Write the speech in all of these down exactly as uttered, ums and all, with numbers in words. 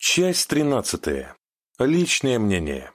Часть тринадцатая. Личное мнение.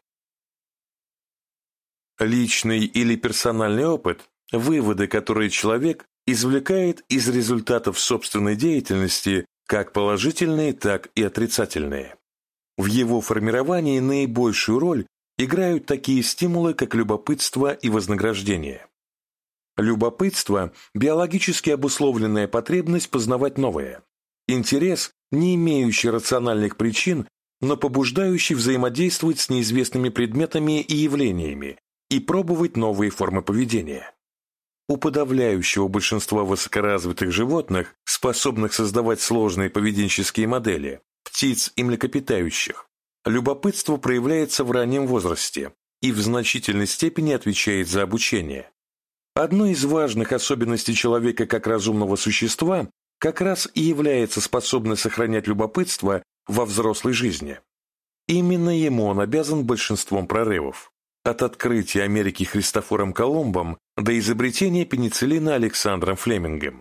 Личный или персональный опыт – выводы, которые человек извлекает из результатов собственной деятельности, как положительные, так и отрицательные. В его формировании наибольшую роль играют такие стимулы, как любопытство и вознаграждение. Любопытство – биологически обусловленная потребность познавать новое. Интерес, не имеющий рациональных причин, но побуждающий взаимодействовать с неизвестными предметами и явлениями и пробовать новые формы поведения. У подавляющего большинства высокоразвитых животных, способных создавать сложные поведенческие модели, птиц и млекопитающих, любопытство проявляется в раннем возрасте и в значительной степени отвечает за обучение. Одной из важных особенностей человека как разумного существа как раз и является способность сохранять любопытство во взрослой жизни. Именно ему он обязан большинством прорывов. От открытия Америки Христофором Колумбом до изобретения пенициллина Александром Флемингом.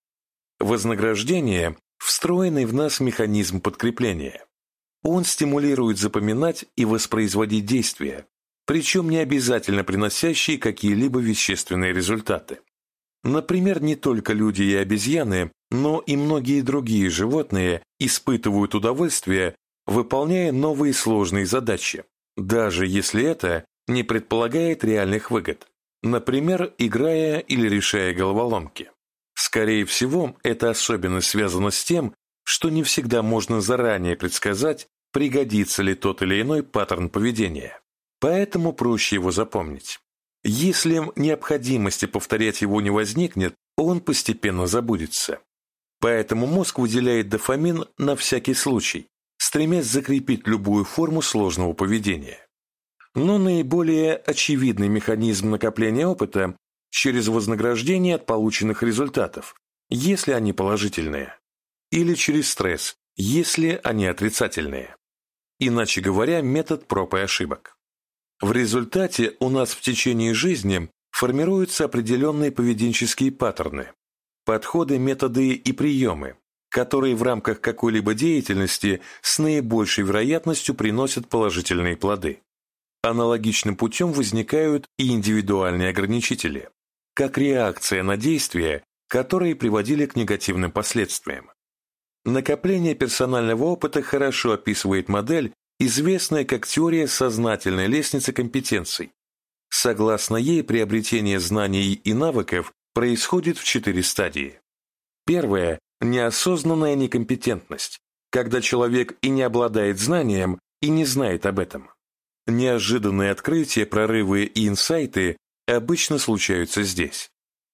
Вознаграждение – встроенный в нас механизм подкрепления. Он стимулирует запоминать и воспроизводить действия, причем не обязательно приносящие какие-либо вещественные результаты. Например, не только люди и обезьяны, но и многие другие животные испытывают удовольствие, выполняя новые сложные задачи, даже если это не предполагает реальных выгод, например, играя или решая головоломки. Скорее всего, эта особенность связана с тем, что не всегда можно заранее предсказать, пригодится ли тот или иной паттерн поведения, поэтому проще его запомнить. Если необходимости повторять его не возникнет, он постепенно забудется. Поэтому мозг выделяет дофамин на всякий случай, стремясь закрепить любую форму сложного поведения. Но наиболее очевидный механизм накопления опыта через вознаграждение от полученных результатов, если они положительные, или через стресс, если они отрицательные. Иначе говоря, метод проб и ошибок. В результате у нас в течение жизни формируются определенные поведенческие паттерны, подходы, методы и приемы, которые в рамках какой-либо деятельности с наибольшей вероятностью приносят положительные плоды. Аналогичным путем возникают и индивидуальные ограничители, как реакция на действия, которые приводили к негативным последствиям. Накопление персонального опыта хорошо описывает модель, известная как теория сознательной лестницы компетенций. Согласно ей, приобретение знаний и навыков происходит в четыре стадии. Первая – неосознанная некомпетентность, когда человек и не обладает знанием, и не знает об этом. Неожиданные открытия, прорывы и инсайты обычно случаются здесь.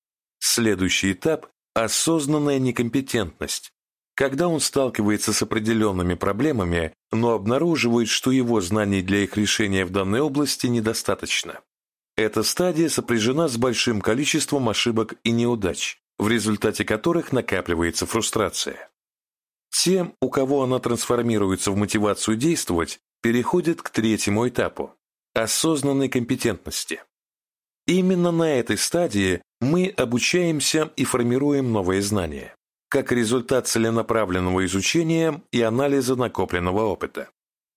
Следующий этап – осознанная некомпетентность, когда он сталкивается с определенными проблемами, но обнаруживает, что его знаний для их решения в данной области недостаточно. Эта стадия сопряжена с большим количеством ошибок и неудач, в результате которых накапливается фрустрация. Тем, у кого она трансформируется в мотивацию действовать, переходят к третьему этапу – осознанной компетентности. Именно на этой стадии мы обучаемся и формируем новые знания, как результат целенаправленного изучения и анализа накопленного опыта.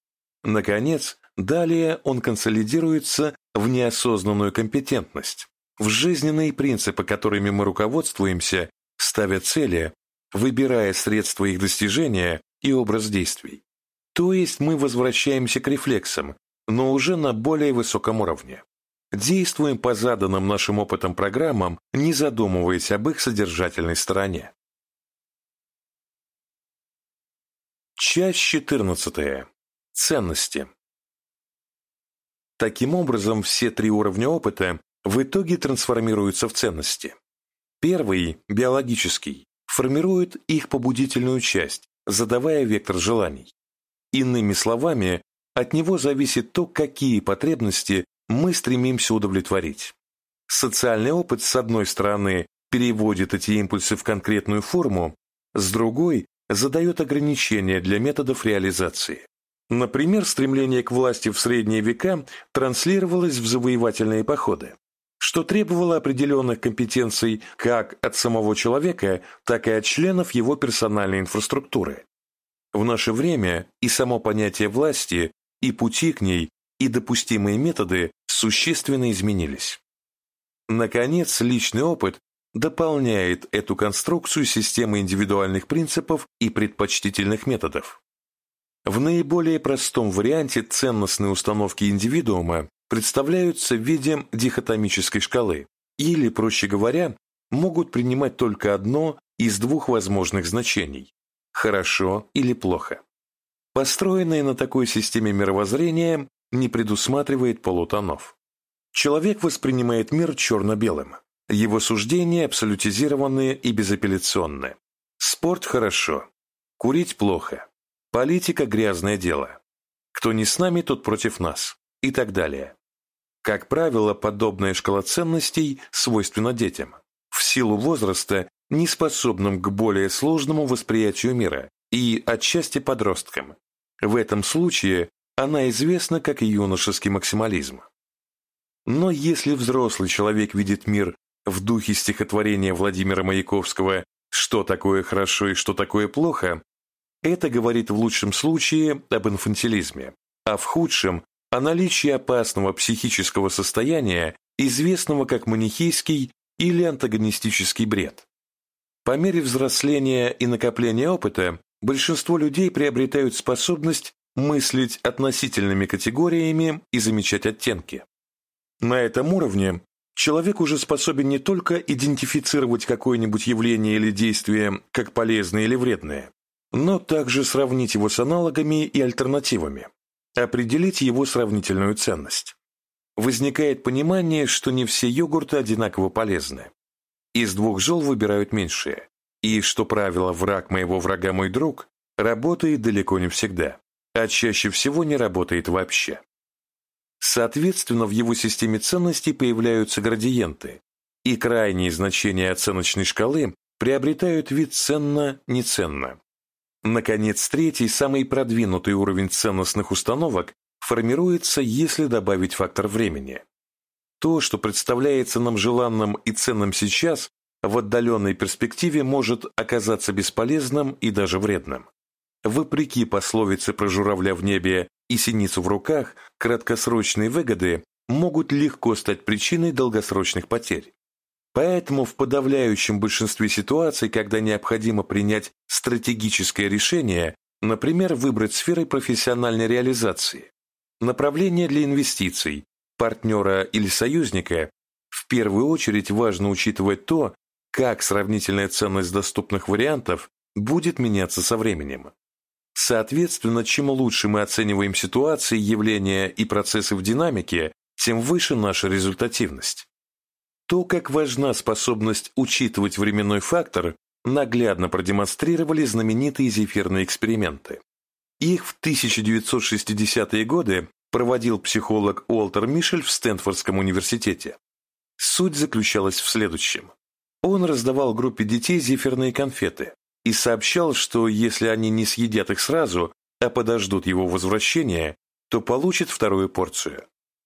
Наконец, далее он консолидируется в неосознанную компетентность, в жизненные принципы, которыми мы руководствуемся, ставя цели, выбирая средства их достижения и образ действий. То есть мы возвращаемся к рефлексам, но уже на более высоком уровне. Действуем по заданным нашим опытом программам, не задумываясь об их содержательной стороне. Часть четырнадцатая. Ценности. Таким образом, все три уровня опыта в итоге трансформируются в ценности. Первый, биологический, формирует их побудительную часть, задавая вектор желаний. Иными словами, от него зависит то, какие потребности мы стремимся удовлетворить. Социальный опыт, с одной стороны, переводит эти импульсы в конкретную форму, с другой – задает ограничения для методов реализации. Например, стремление к власти в средние века транслировалось в завоевательные походы, что требовало определенных компетенций как от самого человека, так и от членов его персональной инфраструктуры. В наше время и само понятие власти, и пути к ней, и допустимые методы существенно изменились. Наконец, личный опыт дополняет эту конструкцию системы индивидуальных принципов и предпочтительных методов. В наиболее простом варианте ценностные установки индивидуума представляются в виде дихотомической шкалы или, проще говоря, могут принимать только одно из двух возможных значений – хорошо или плохо. Построенное на такой системе мировоззрение не предусматривает полутонов. Человек воспринимает мир черно-белым. Его суждения абсолютизированные и безапелляционные. Спорт – хорошо, курить – плохо, политика – грязное дело, кто не с нами, тот против нас и так далее. Как правило, подобная шкала ценностей свойственна детям, в силу возраста, не способным к более сложному восприятию мира, и отчасти подросткам. В этом случае она известна как юношеский максимализм. Но если взрослый человек видит мир в духе стихотворения Владимира Маяковского «Что такое хорошо и что такое плохо», это говорит в лучшем случае об инфантилизме, а в худшем – о наличии опасного психического состояния, известного как манихейский или антагонистический бред. По мере взросления и накопления опыта большинство людей приобретают способность мыслить относительными категориями и замечать оттенки. На этом уровне человек уже способен не только идентифицировать какое-нибудь явление или действие как полезное или вредное, но также сравнить его с аналогами и альтернативами, определить его сравнительную ценность. Возникает понимание, что не все йогурты одинаково полезны. Из двух зол выбирают меньшее, и что правило «враг моего врага мой друг» работает далеко не всегда, а чаще всего не работает вообще. Соответственно, в его системе ценностей появляются градиенты, и крайние значения оценочной шкалы приобретают вид ценно-неценно. Наконец, третий, самый продвинутый уровень ценностных установок формируется, если добавить фактор времени. То, что представляется нам желанным и ценным сейчас, в отдаленной перспективе может оказаться бесполезным и даже вредным. Вопреки пословице про журавля в небе и синицу в руках, краткосрочные выгоды могут легко стать причиной долгосрочных потерь. Поэтому в подавляющем большинстве ситуаций, когда необходимо принять стратегическое решение, например, выбрать сферы профессиональной реализации, направление для инвестиций, партнера или союзника, в первую очередь важно учитывать то, как сравнительная ценность доступных вариантов будет меняться со временем. Соответственно, чем лучше мы оцениваем ситуации, явления и процессы в динамике, тем выше наша результативность. То, как важна способность учитывать временной фактор, наглядно продемонстрировали знаменитые зефирные эксперименты. Их в тысяча девятьсот шестидесятые годы проводил психолог Уолтер Мишель в Стэнфордском университете. Суть заключалась в следующем. Он раздавал группе детей зефирные конфеты и сообщал, что если они не съедят их сразу, а подождут его возвращения, то получат вторую порцию.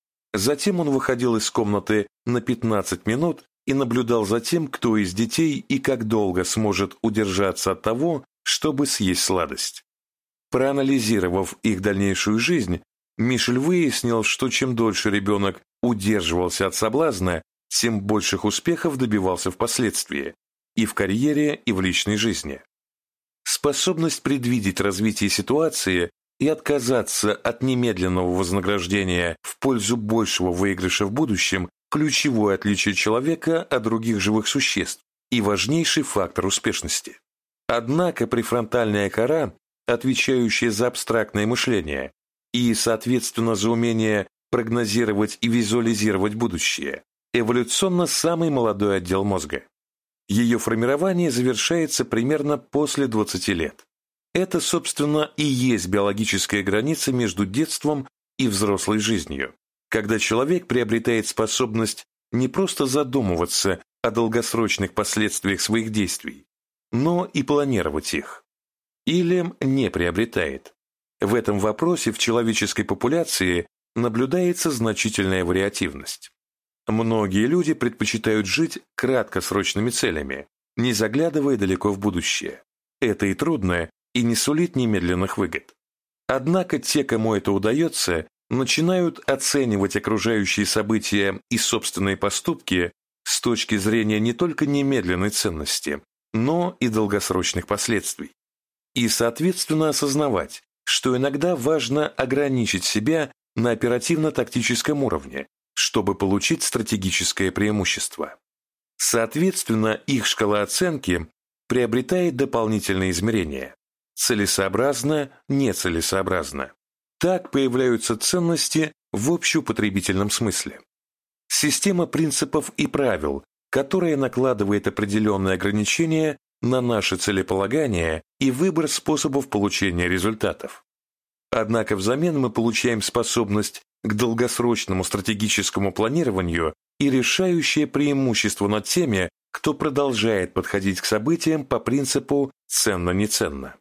Затем он выходил из комнаты на пятнадцать минут и наблюдал за тем, кто из детей и как долго сможет удержаться от того, чтобы съесть сладость. Проанализировав их дальнейшую жизнь, Мишель выяснил, что чем дольше ребенок удерживался от соблазна, тем больших успехов добивался впоследствии и в карьере, и в личной жизни. Способность предвидеть развитие ситуации и отказаться от немедленного вознаграждения в пользу большего выигрыша в будущем – ключевое отличие человека от других живых существ и важнейший фактор успешности. Однако префронтальная кора, отвечающая за абстрактное мышление и, соответственно, за умение прогнозировать и визуализировать будущее, эволюционно самый молодой отдел мозга. Ее формирование завершается примерно после двадцати лет. Это, собственно, и есть биологическая граница между детством и взрослой жизнью, когда человек приобретает способность не просто задумываться о долгосрочных последствиях своих действий, но и планировать их. Или не приобретает. В этом вопросе в человеческой популяции наблюдается значительная вариативность. Многие люди предпочитают жить краткосрочными целями, не заглядывая далеко в будущее. Это и трудно, и не сулит немедленных выгод. Однако те, кому это удается, начинают оценивать окружающие события и собственные поступки с точки зрения не только немедленной ценности, но и долгосрочных последствий. И, соответственно, осознавать, что иногда важно ограничить себя на оперативно-тактическом уровне, чтобы получить стратегическое преимущество. Соответственно, их шкала оценки приобретает дополнительные измерения. Целесообразно, нецелесообразно. Так появляются ценности в общеупотребительном смысле. Система принципов и правил, которая накладывает определенные ограничения на наше целеполагание и выбор способов получения результатов. Однако взамен мы получаем способность к долгосрочному стратегическому планированию и решающее преимущество над теми, кто продолжает подходить к событиям по принципу «ценно-неценно».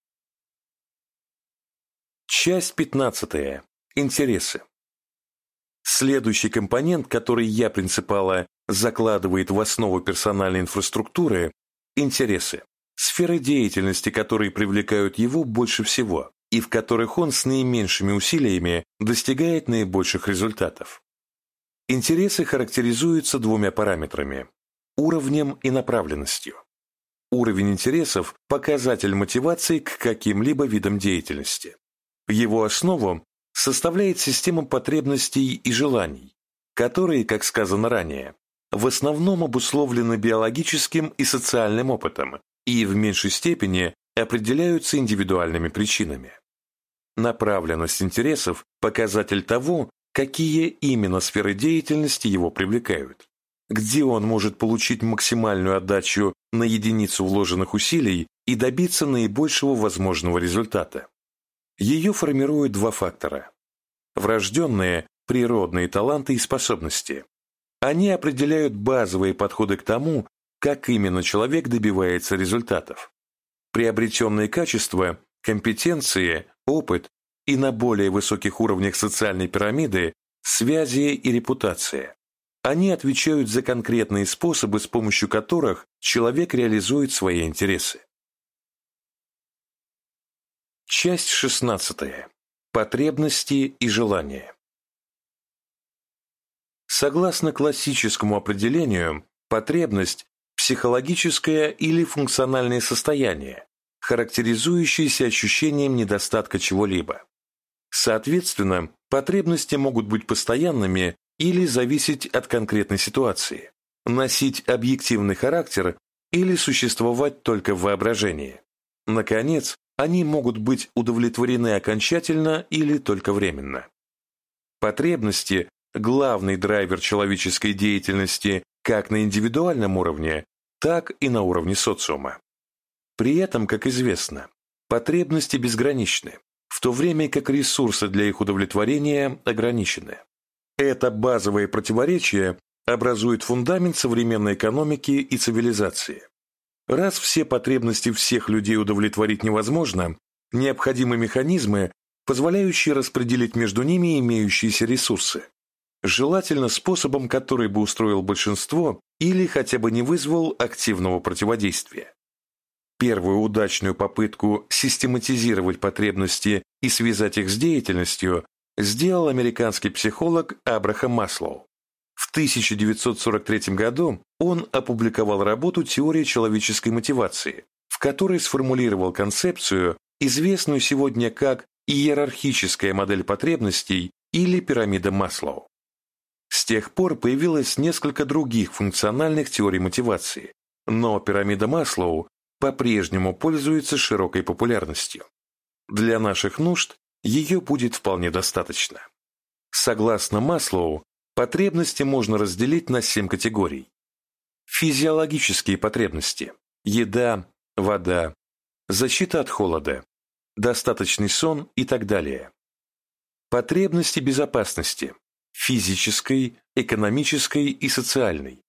Часть пятнадцатая. Интересы. Следующий компонент, который я принципала закладывает в основу персональной инфраструктуры – интересы, сферы деятельности, которые привлекают его больше всего и в которых он с наименьшими усилиями достигает наибольших результатов. Интересы характеризуются двумя параметрами – уровнем и направленностью. Уровень интересов – показатель мотивации к каким-либо видам деятельности. Его основу составляет система потребностей и желаний, которые, как сказано ранее, в основном обусловлены биологическим и социальным опытом и в меньшей степени определяются индивидуальными причинами. Направленность интересов – показатель того, какие именно сферы деятельности его привлекают, где он может получить максимальную отдачу на единицу вложенных усилий и добиться наибольшего возможного результата. Ее формируют два фактора – врожденные, природные таланты и способности. Они определяют базовые подходы к тому, как именно человек добивается результатов. Приобретенные качества, компетенции, опыт и на более высоких уровнях социальной пирамиды – связи и репутация. Они отвечают за конкретные способы, с помощью которых человек реализует свои интересы. Часть шестнадцатая. Потребности и желания. Согласно классическому определению, потребность – психологическое или функциональное состояние, характеризующееся ощущением недостатка чего-либо. Соответственно, потребности могут быть постоянными или зависеть от конкретной ситуации, носить объективный характер или существовать только в воображении. Наконец, они могут быть удовлетворены окончательно или только временно. Потребности – главный драйвер человеческой деятельности как на индивидуальном уровне, так и на уровне социума. При этом, как известно, потребности безграничны, в то время как ресурсы для их удовлетворения ограничены. Это базовое противоречие образует фундамент современной экономики и цивилизации. Раз все потребности всех людей удовлетворить невозможно, необходимы механизмы, позволяющие распределить между ними имеющиеся ресурсы, желательно способом, который бы устроил большинство или хотя бы не вызвал активного противодействия. Первую удачную попытку систематизировать потребности и связать их с деятельностью сделал американский психолог Абрахам Маслоу. В тысяча девятьсот сорок третьем году он опубликовал работу «Теория человеческой мотивации», в которой сформулировал концепцию, известную сегодня как иерархическая модель потребностей или пирамида Маслоу. С тех пор появилось несколько других функциональных теорий мотивации, но пирамида Маслоу по-прежнему пользуется широкой популярностью. Для наших нужд ее будет вполне достаточно. Согласно Маслоу, потребности можно разделить на семь категорий. Физиологические потребности – еда, вода, защита от холода, достаточный сон и так далее. Потребности безопасности – физической, экономической и социальной.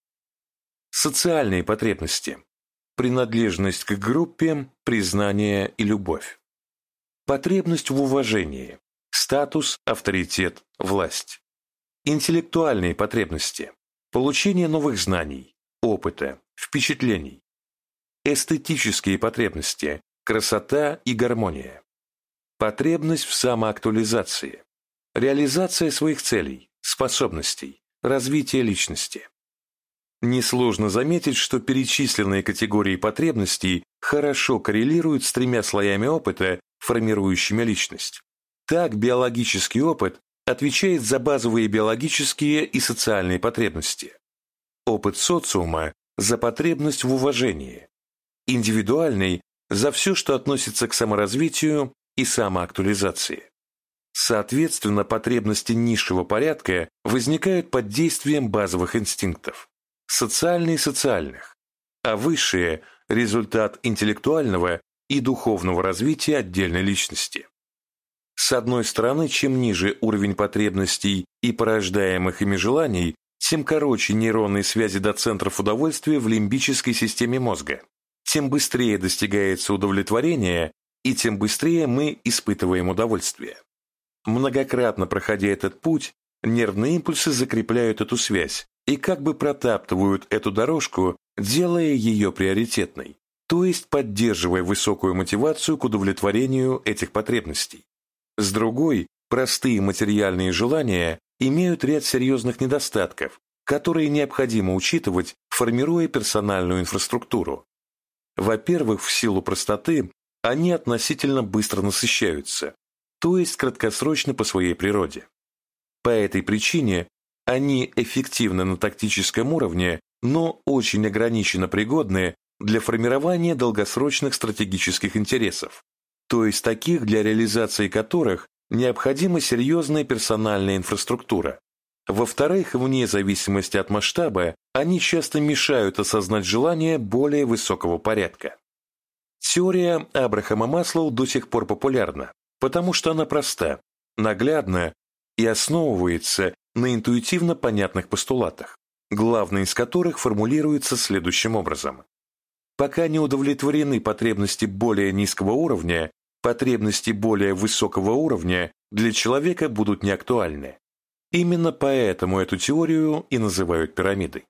Социальные потребности – принадлежность к группе, признание и любовь. Потребность в уважении – статус, авторитет, власть. Интеллектуальные потребности – получение новых знаний, опыта, впечатлений. Эстетические потребности – красота и гармония. Потребность в самоактуализации, реализация своих целей, способностей, развитие личности. Несложно заметить, что перечисленные категории потребностей хорошо коррелируют с тремя слоями опыта, формирующими личность. Так, биологический опыт отвечает за базовые биологические и социальные потребности. Опыт социума – за потребность в уважении. Индивидуальный – за все, что относится к саморазвитию и самоактуализации. Соответственно, потребности низшего порядка возникают под действием базовых инстинктов, социальных и социальных, а высшие – результат интеллектуального и духовного развития отдельной личности. С одной стороны, чем ниже уровень потребностей и порождаемых ими желаний, тем короче нейронные связи до центров удовольствия в лимбической системе мозга, тем быстрее достигается удовлетворение и тем быстрее мы испытываем удовольствие. Многократно проходя этот путь, нервные импульсы закрепляют эту связь и как бы протаптывают эту дорожку, делая ее приоритетной, то есть поддерживая высокую мотивацию к удовлетворению этих потребностей. С другой, простые материальные желания имеют ряд серьезных недостатков, которые необходимо учитывать, формируя персональную инфраструктуру. Во-первых, в силу простоты, они относительно быстро насыщаются, то есть краткосрочно по своей природе. По этой причине они эффективны на тактическом уровне, но очень ограниченно пригодны для формирования долгосрочных стратегических интересов, то есть таких, для реализации которых необходима серьезная персональная инфраструктура. Во-вторых, вне зависимости от масштаба, они часто мешают осознать желания более высокого порядка. Теория Абрахама Маслоу до сих пор популярна, потому что она проста, наглядна и основывается на интуитивно понятных постулатах, главный из которых формулируется следующим образом. Пока не удовлетворены потребности более низкого уровня, потребности более высокого уровня для человека будут неактуальны. Именно поэтому эту теорию и называют пирамидой.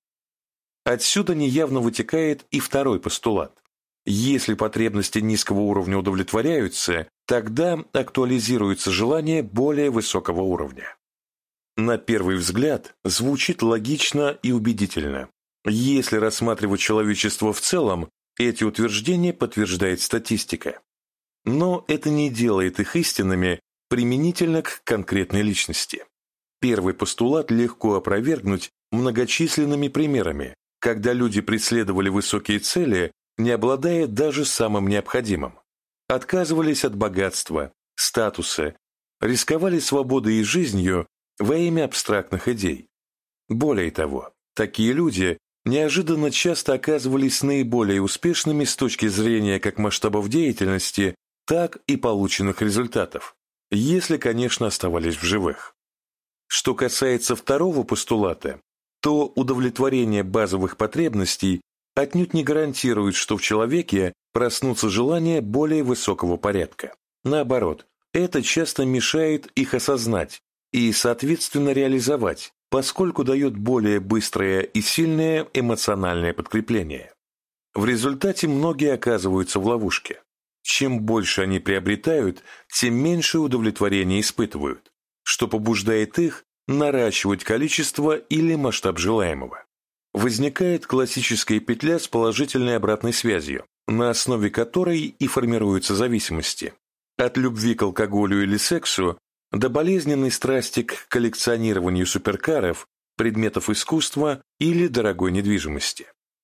Отсюда неявно вытекает и второй постулат. Если потребности низкого уровня удовлетворяются, тогда актуализируется желание более высокого уровня. На первый взгляд звучит логично и убедительно. Если рассматривать человечество в целом, эти утверждения подтверждает статистика. Но это не делает их истинными применительно к конкретной личности. Первый постулат легко опровергнуть многочисленными примерами, когда люди преследовали высокие цели, не обладая даже самым необходимым. Отказывались от богатства, статуса, рисковали свободой и жизнью во имя абстрактных идей. Более того, такие люди неожиданно часто оказывались наиболее успешными с точки зрения как масштабов деятельности, так и полученных результатов, если, конечно, оставались в живых. Что касается второго постулата, то удовлетворение базовых потребностей отнюдь не гарантирует, что в человеке проснутся желания более высокого порядка. Наоборот, это часто мешает их осознать и, соответственно, реализовать, поскольку дает более быстрое и сильное эмоциональное подкрепление. В результате многие оказываются в ловушке. Чем больше они приобретают, тем меньше удовлетворения испытывают, что побуждает их наращивать количество или масштаб желаемого. Возникает классическая петля с положительной обратной связью, на основе которой и формируются зависимости. От любви к алкоголю или сексу до болезненной страсти к коллекционированию суперкаров, предметов искусства или дорогой недвижимости.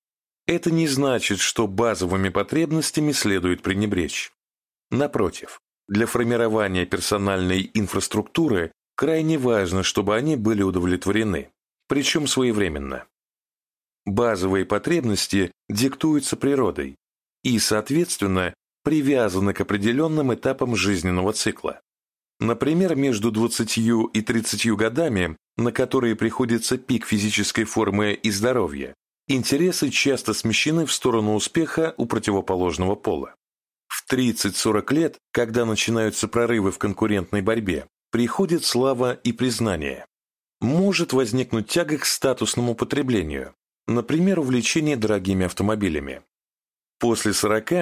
Это не значит, что базовыми потребностями следует пренебречь. Напротив, для формирования персональной инфраструктуры крайне важно, чтобы они были удовлетворены, причем своевременно. Базовые потребности диктуются природой и, соответственно, привязаны к определенным этапам жизненного цикла. Например, между двадцатью и тридцатью годами, на которые приходится пик физической формы и здоровья, интересы часто смещены в сторону успеха у противоположного пола. В тридцать-сорок лет, когда начинаются прорывы в конкурентной борьбе, приходит слава и признание. Может возникнуть тяга к статусному потреблению, например, увлечение дорогими автомобилями. После сорока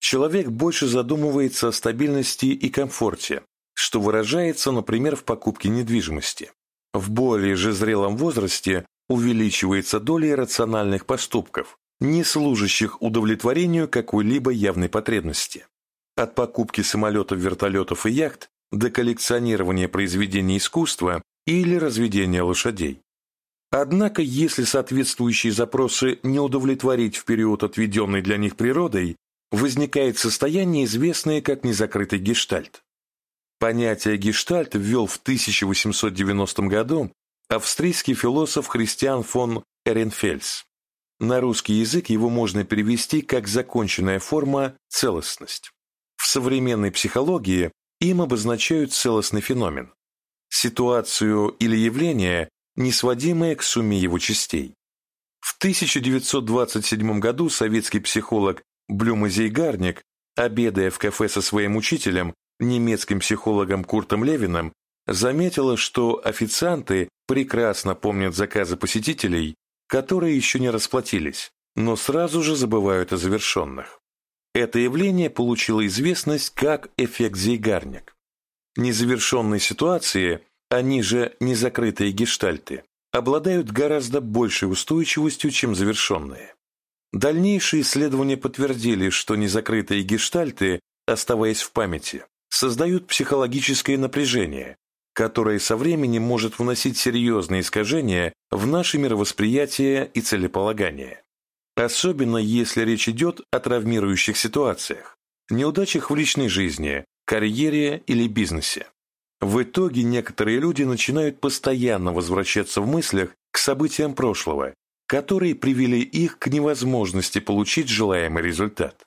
человек больше задумывается о стабильности и комфорте, что выражается, например, в покупке недвижимости. В более же зрелом возрасте увеличивается доля рациональных поступков, не служащих удовлетворению какой-либо явной потребности. От покупки самолетов, вертолетов и яхт до коллекционирования произведений искусства или разведения лошадей. Однако, если соответствующие запросы не удовлетворить в период, отведенный для них природой, возникает состояние, известное как незакрытый гештальт. Понятие гештальт ввел в тысяча восемьсот девяностом году австрийский философ Христиан фон Эренфельс. На русский язык его можно перевести как законченная форма «целостность». В современной психологии им обозначают целостный феномен – ситуацию или явление, не сводимое к сумме его частей. В тысяча девятьсот двадцать седьмом году советский психолог Блюме-Зейгарник, обедая в кафе со своим учителем, немецким психологом Куртом Левиным, заметила, что официанты прекрасно помнят заказы посетителей, которые еще не расплатились, но сразу же забывают о завершенных. Это явление получило известность как эффект Зейгарник. Незавершенные ситуации, они же незакрытые гештальты, обладают гораздо большей устойчивостью, чем завершенные. Дальнейшие исследования подтвердили, что незакрытые гештальты, оставаясь в памяти, создают психологическое напряжение, которое со временем может вносить серьезные искажения в наше мировосприятие и целеполагание. Особенно если речь идет о травмирующих ситуациях, неудачах в личной жизни, карьере или бизнесе. В итоге некоторые люди начинают постоянно возвращаться в мыслях к событиям прошлого, которые привели их к невозможности получить желаемый результат.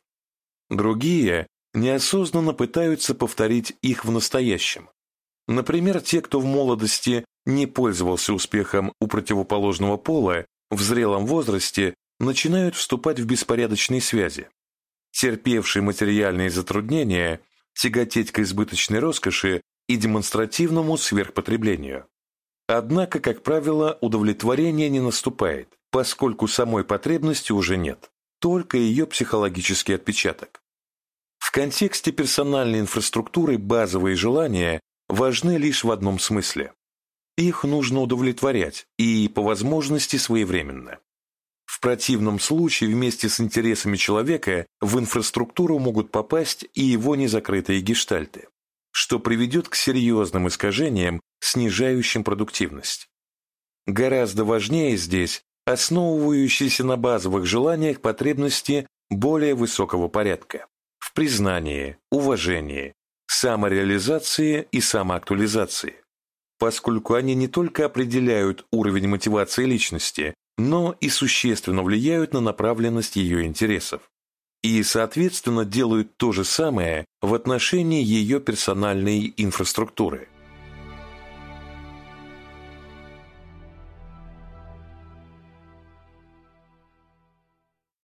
Другие неосознанно пытаются повторить их в настоящем. Например, те, кто в молодости не пользовался успехом у противоположного пола, в зрелом возрасте начинают вступать в беспорядочные связи. Терпевшие материальные затруднения тяготеть к избыточной роскоши и демонстративному сверхпотреблению. Однако, как правило, удовлетворение не наступает, поскольку самой потребности уже нет, только ее психологический отпечаток. В контексте персональной инфраструктуры базовые желания важны лишь в одном смысле. Их нужно удовлетворять и, по возможности, своевременно. В противном случае вместе с интересами человека в инфраструктуру могут попасть и его незакрытые гештальты, что приведет к серьезным искажениям, снижающим продуктивность. Гораздо важнее здесь основывающиеся на базовых желаниях потребности более высокого порядка в признании, уважении, самореализации и самоактуализации, поскольку они не только определяют уровень мотивации личности, но и существенно влияют на направленность ее интересов и, соответственно, делают то же самое в отношении ее персональной инфраструктуры.